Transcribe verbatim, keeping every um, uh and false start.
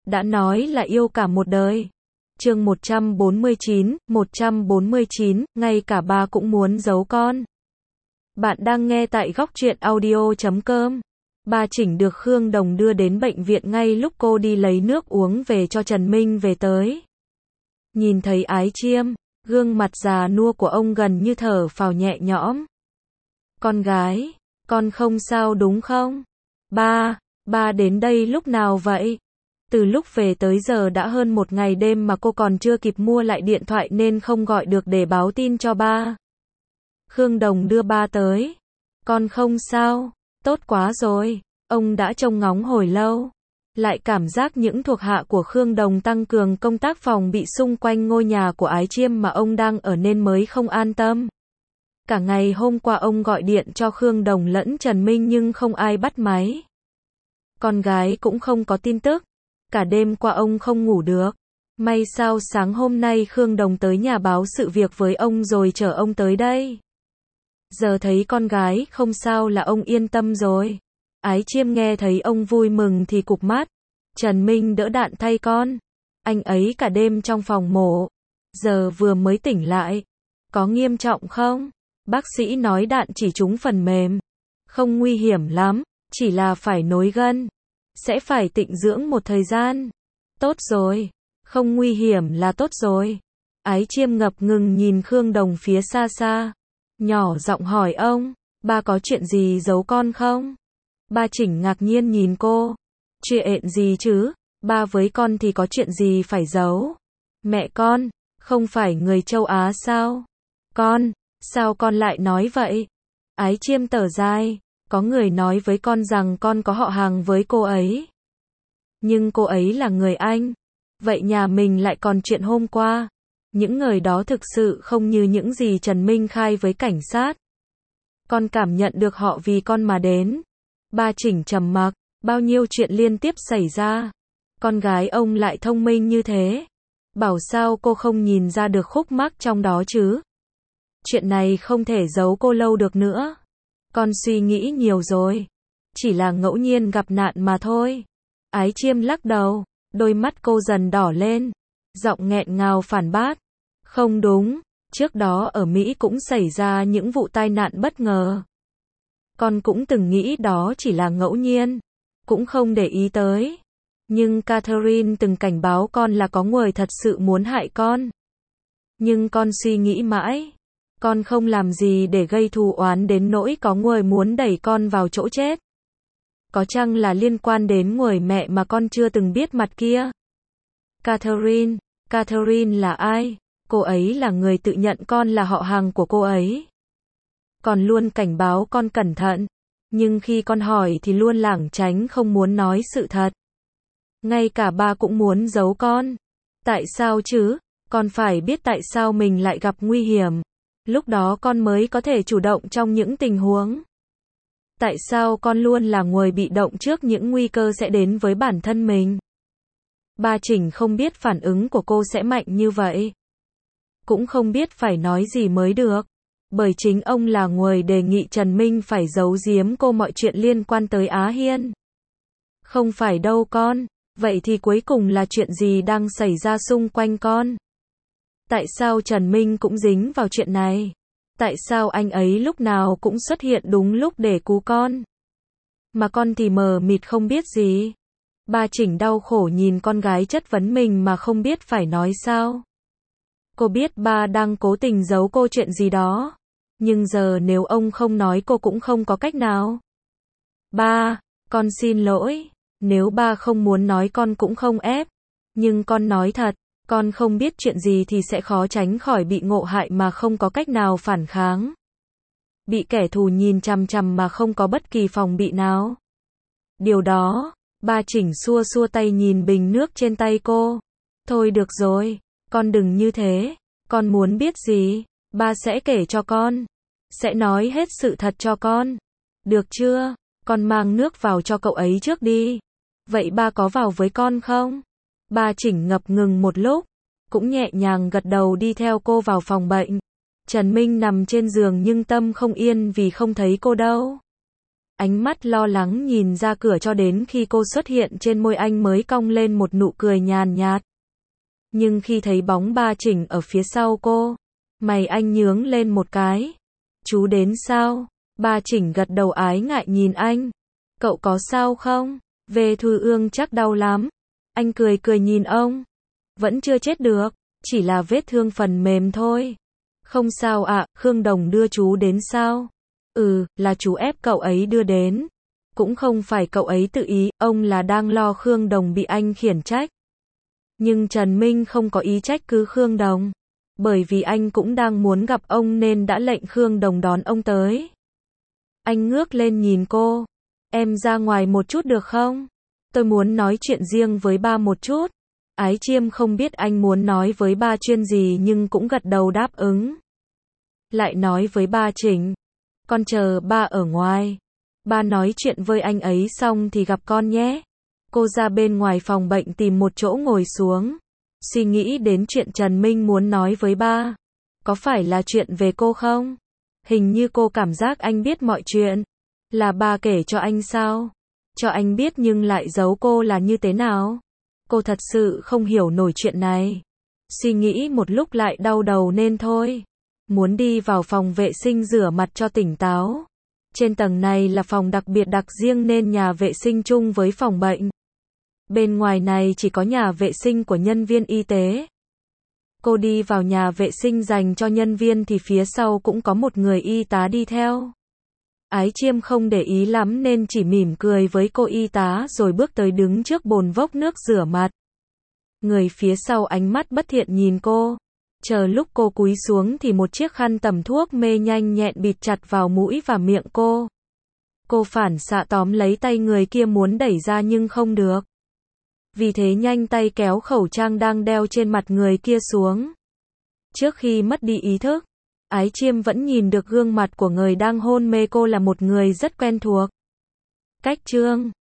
đã nói là yêu cả một đời. Chương một trăm bốn mươi chín, một trăm bốn mươi chín, ngay cả ba cũng muốn giấu con. Bạn đang nghe tại góc truyện audio chấm com. Ba Chỉnh được Khương Đồng đưa đến bệnh viện ngay lúc cô đi lấy nước uống về cho Trần Minh về tới. Nhìn thấy Ái Chiêm, gương mặt già nua của ông gần như thở phào nhẹ nhõm. Con gái, con không sao đúng không? Ba, ba đến đây lúc nào vậy? Từ lúc về tới giờ đã hơn một ngày đêm mà cô còn chưa kịp mua lại điện thoại nên không gọi được để báo tin cho ba. Khương Đồng đưa ba tới. Con không sao, tốt quá rồi, ông đã trông ngóng hồi lâu. Lại cảm giác những thuộc hạ của Khương Đồng tăng cường công tác phòng bị xung quanh ngôi nhà của Ái Chiêm mà ông đang ở nên mới không an tâm. Cả ngày hôm qua ông gọi điện cho Khương Đồng lẫn Trần Minh nhưng không ai bắt máy. Con gái cũng không có tin tức. Cả đêm qua ông không ngủ được. May sao sáng hôm nay Khương Đồng tới nhà báo sự việc với ông rồi chở ông tới đây. Giờ thấy con gái không sao là ông yên tâm rồi. Ái Chiêm nghe thấy ông vui mừng thì cụp mắt. Trần Minh đỡ đạn thay con. Anh ấy cả đêm trong phòng mổ. Giờ vừa mới tỉnh lại. Có nghiêm trọng không? Bác sĩ nói đạn chỉ trúng phần mềm. Không nguy hiểm lắm, chỉ là phải nối gân. Sẽ phải tịnh dưỡng một thời gian. Tốt rồi, không nguy hiểm là tốt rồi. Ái Chiêm ngập ngừng nhìn Khương Đồng phía xa xa. Nhỏ giọng hỏi ông, ba có chuyện gì giấu con không? Ba Chỉnh ngạc nhiên nhìn cô. Chuyện gì chứ? Ba với con thì có chuyện gì phải giấu? Mẹ con, không phải người châu Á sao? Con, sao con lại nói vậy? Ái Chiêm thở dài. Có người nói với con rằng con có họ hàng với cô ấy. Nhưng cô ấy là người Anh. Vậy nhà mình lại còn chuyện hôm qua. Những người đó thực sự không như những gì Trần Minh khai với cảnh sát. Con cảm nhận được họ vì con mà đến. Ba Chỉnh trầm mặc, bao nhiêu chuyện liên tiếp xảy ra. Con gái ông lại thông minh như thế. Bảo sao cô không nhìn ra được khúc mắc trong đó chứ? Chuyện này không thể giấu cô lâu được nữa. Con suy nghĩ nhiều rồi. Chỉ là ngẫu nhiên gặp nạn mà thôi. Ái Chiêm lắc đầu. Đôi mắt cô dần đỏ lên. Giọng nghẹn ngào phản bác. Không đúng. Trước đó ở Mỹ cũng xảy ra những vụ tai nạn bất ngờ. Con cũng từng nghĩ đó chỉ là ngẫu nhiên. Cũng không để ý tới. Nhưng Catherine từng cảnh báo con là có người thật sự muốn hại con. Nhưng con suy nghĩ mãi. Con không làm gì để gây thù oán đến nỗi có người muốn đẩy con vào chỗ chết. Có chăng là liên quan đến người mẹ mà con chưa từng biết mặt kia? Catherine, Catherine là ai? Cô ấy là người tự nhận con là họ hàng của cô ấy. Còn luôn cảnh báo con cẩn thận. Nhưng khi con hỏi thì luôn lảng tránh không muốn nói sự thật. Ngay cả ba cũng muốn giấu con. Tại sao chứ? Con phải biết tại sao mình lại gặp nguy hiểm. Lúc đó con mới có thể chủ động trong những tình huống. Tại sao con luôn là người bị động trước những nguy cơ sẽ đến với bản thân mình? Ba Chỉnh không biết phản ứng của cô sẽ mạnh như vậy. Cũng không biết phải nói gì mới được. Bởi chính ông là người đề nghị Trần Minh phải giấu giếm cô mọi chuyện liên quan tới Á Hiên. Không phải đâu con. Vậy thì cuối cùng là chuyện gì đang xảy ra xung quanh con? Tại sao Trần Minh cũng dính vào chuyện này? Tại sao anh ấy lúc nào cũng xuất hiện đúng lúc để cứu con? Mà con thì mờ mịt không biết gì. Ba Chỉnh đau khổ nhìn con gái chất vấn mình mà không biết phải nói sao. Cô biết ba đang cố tình giấu cô chuyện gì đó. Nhưng giờ nếu ông không nói cô cũng không có cách nào. Ba, con xin lỗi. Nếu ba không muốn nói con cũng không ép. Nhưng con nói thật. Con không biết chuyện gì thì sẽ khó tránh khỏi bị ngộ hại mà không có cách nào phản kháng. Bị kẻ thù nhìn chằm chằm mà không có bất kỳ phòng bị nào. Điều đó, ba Chỉnh xua xua tay nhìn bình nước trên tay cô. Thôi được rồi, con đừng như thế. Con muốn biết gì, ba sẽ kể cho con. Sẽ nói hết sự thật cho con. Được chưa? Con mang nước vào cho cậu ấy trước đi. Vậy ba có vào với con không? Ba Chỉnh ngập ngừng một lúc, cũng nhẹ nhàng gật đầu đi theo cô vào phòng bệnh. Trần Minh nằm trên giường nhưng tâm không yên vì không thấy cô đâu. Ánh mắt lo lắng nhìn ra cửa cho đến khi cô xuất hiện trên môi anh mới cong lên một nụ cười nhàn nhạt. Nhưng khi thấy bóng ba Chỉnh ở phía sau cô, mày anh nhướng lên một cái. Chú đến sao? Ba Chỉnh gật đầu ái ngại nhìn anh. Cậu có sao không? Về Thư Ương chắc đau lắm. Anh cười cười nhìn ông. Vẫn chưa chết được, chỉ là vết thương phần mềm thôi. Không sao ạ, à, Khương Đồng đưa chú đến sao? Ừ, là chú ép cậu ấy đưa đến. Cũng không phải cậu ấy tự ý, ông là đang lo Khương Đồng bị anh khiển trách. Nhưng Trần Minh không có ý trách cứ Khương Đồng. Bởi vì anh cũng đang muốn gặp ông nên đã lệnh Khương Đồng đón ông tới. Anh ngước lên nhìn cô. Em ra ngoài một chút được không? Tôi muốn nói chuyện riêng với ba một chút. Ái Chiêm không biết anh muốn nói với ba chuyện gì nhưng cũng gật đầu đáp ứng. Lại nói với ba Chỉnh. Con chờ ba ở ngoài. Ba nói chuyện với anh ấy xong thì gặp con nhé. Cô ra bên ngoài phòng bệnh tìm một chỗ ngồi xuống. Suy nghĩ đến chuyện Trần Minh muốn nói với ba. Có phải là chuyện về cô không? Hình như cô cảm giác anh biết mọi chuyện. Là ba kể cho anh sao? Cho anh biết nhưng lại giấu cô là như thế nào? Cô thật sự không hiểu nổi chuyện này. Suy nghĩ một lúc lại đau đầu nên thôi. Muốn đi vào phòng vệ sinh rửa mặt cho tỉnh táo. Trên tầng này là phòng đặc biệt đặc riêng nên nhà vệ sinh chung với phòng bệnh. Bên ngoài này chỉ có nhà vệ sinh của nhân viên y tế. Cô đi vào nhà vệ sinh dành cho nhân viên thì phía sau cũng có một người y tá đi theo. Ái Chiêm không để ý lắm nên chỉ mỉm cười với cô y tá rồi bước tới đứng trước bồn vốc nước rửa mặt. Người phía sau ánh mắt bất thiện nhìn cô. Chờ lúc cô cúi xuống thì một chiếc khăn tẩm thuốc mê nhanh nhẹn bịt chặt vào mũi và miệng cô. Cô phản xạ tóm lấy tay người kia muốn đẩy ra nhưng không được. Vì thế nhanh tay kéo khẩu trang đang đeo trên mặt người kia xuống. Trước khi mất đi ý thức, Ái Chiêm vẫn nhìn được gương mặt của người đang hôn mê cô là một người rất quen thuộc. Cách Trương